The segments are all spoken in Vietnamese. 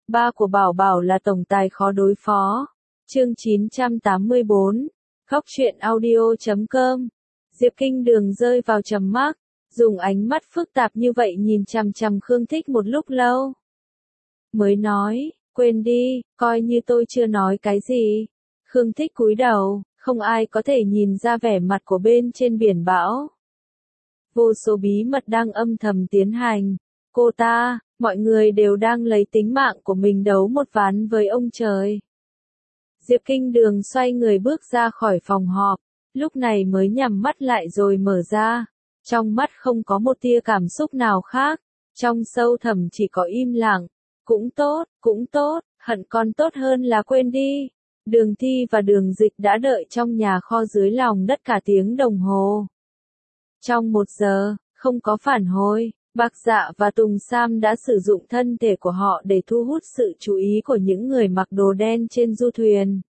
ba của Bảo Bảo là tổng tài khó đối phó. Chương 984, Khóc Chuyện Audio.com. Diệp Kinh Đường rơi vào trầm mặc, dùng ánh mắt phức tạp như vậy nhìn chằm chằm Khương Thích một lúc lâu. Mới nói, quên đi, coi như tôi chưa nói cái gì. Khương Thích cúi đầu, không ai có thể nhìn ra vẻ mặt của bên trên biển bão. Vô số bí mật đang âm thầm tiến hành. Cô ta, mọi người đều đang lấy tính mạng của mình đấu một ván với ông trời. Diệp Kinh Đường xoay người bước ra khỏi phòng họp, lúc này mới nhắm mắt lại rồi mở ra. Trong mắt không có một tia cảm xúc nào khác, trong sâu thẳm chỉ có im lặng. Cũng tốt, hận còn tốt hơn là quên đi. Đường Thi và Đường Dịch đã đợi trong nhà kho dưới lòng đất cả tiếng đồng hồ. Trong 1 giờ, không có phản hồi, Bạc Dạ và Tùng Sam đã sử dụng thân thể của họ để thu hút sự chú ý của những người mặc đồ đen trên du thuyền.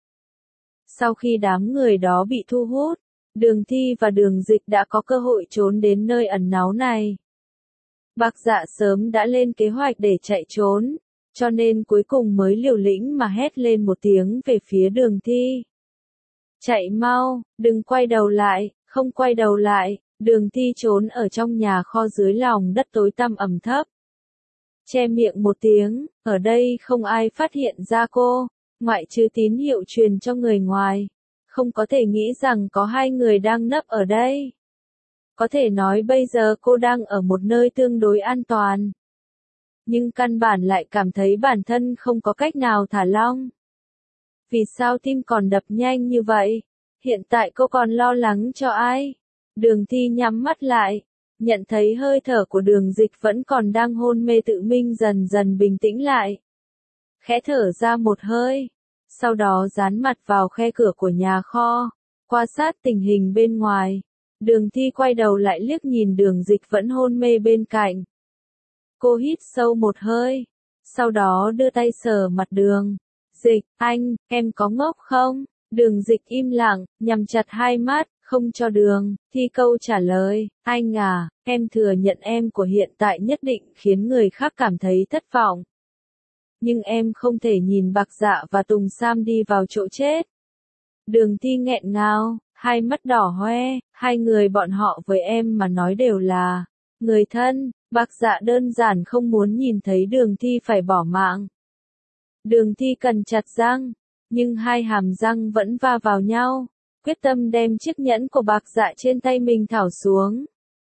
Sau khi đám người đó bị thu hút, Đường Thi và Đường Dịch đã có cơ hội trốn đến nơi ẩn náu này. Bạc Dạ sớm đã lên kế hoạch để chạy trốn, cho nên cuối cùng mới liều lĩnh mà hét lên một tiếng về phía Đường Thi. Chạy mau, đừng quay đầu lại, không quay đầu lại. Đường Thi trốn ở trong nhà kho dưới lòng đất tối tăm ẩm thấp. Che miệng một tiếng, ở đây không ai phát hiện ra cô, ngoại trừ tín hiệu truyền cho người ngoài. Không có thể nghĩ rằng có 2 người đang nấp ở đây. Có thể nói bây giờ cô đang ở một nơi tương đối an toàn. Nhưng căn bản lại cảm thấy bản thân không có cách nào thả lỏng. Vì sao tim còn đập nhanh như vậy? Hiện tại cô còn lo lắng cho ai? Đường Thi nhắm mắt lại, nhận thấy hơi thở của Đường Dịch vẫn còn đang hôn mê tự minh dần dần bình tĩnh lại. Khẽ thở ra một hơi, sau đó dán mặt vào khe cửa của nhà kho, quan sát tình hình bên ngoài. Đường Thi quay đầu lại liếc nhìn Đường Dịch vẫn hôn mê bên cạnh. Cô hít sâu một hơi, sau đó đưa tay sờ mặt Đường Dịch. Anh, em có ngốc không? Đường Dịch im lặng, nhắm chặt hai mắt, không cho Đường Thi câu trả lời. Anh à, em thừa nhận em của hiện tại nhất định khiến người khác cảm thấy thất vọng. Nhưng em không thể nhìn Bạc Dạ và Tùng Sam đi vào chỗ chết. Đường Thi nghẹn ngào, hai mắt đỏ hoe, 2 người bọn họ với em mà nói đều là người thân. Bạc Dạ đơn giản không muốn nhìn thấy Đường Thi phải bỏ mạng. Đường Thi cắn chặt răng, nhưng 2 hàm răng vẫn va vào nhau, quyết tâm đem chiếc nhẫn của Bạc Dạ trên tay mình tháo xuống.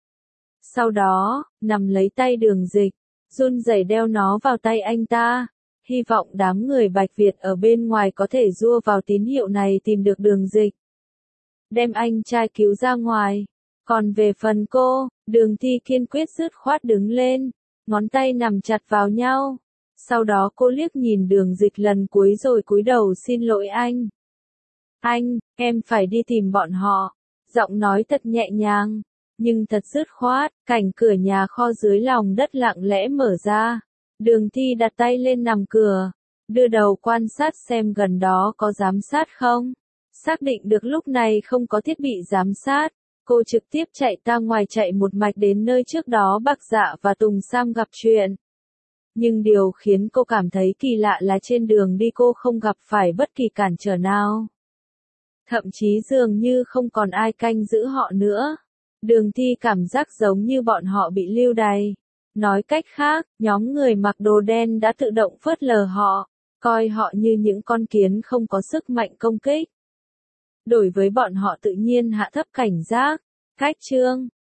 Sau đó, nắm lấy tay Đường Dịch, run rẩy đeo nó vào tay anh ta, hy vọng đám người Bạch Việt ở bên ngoài có thể dua vào tín hiệu này tìm được Đường Dịch, đem anh trai cứu ra ngoài. Còn về phần cô, Đường Thi kiên quyết dứt khoát đứng lên, ngón tay nắm chặt vào nhau. Sau đó cô liếc nhìn Đường Dịch lần cuối rồi cúi đầu xin lỗi anh. Anh, em phải đi tìm bọn họ. Giọng nói thật nhẹ nhàng, nhưng thật dứt khoát. Cảnh cửa nhà kho dưới lòng đất lặng lẽ mở ra. Đường Thi đặt tay lên nằm cửa, đưa đầu quan sát xem gần đó có giám sát không. Xác định được lúc này không có thiết bị giám sát, cô trực tiếp chạy ra ngoài, chạy một mạch đến nơi trước đó Bạc Dạ và Tùng Sam gặp chuyện. Nhưng điều khiến cô cảm thấy kỳ lạ là trên đường đi cô không gặp phải bất kỳ cản trở nào. Thậm chí dường như không còn ai canh giữ họ nữa. Đường Thi cảm giác giống như bọn họ bị lưu đày. Nói cách khác, nhóm người mặc đồ đen đã tự động phớt lờ họ, coi họ như những con kiến không có sức mạnh công kích. Đối với bọn họ tự nhiên hạ thấp cảnh giác. Cách chương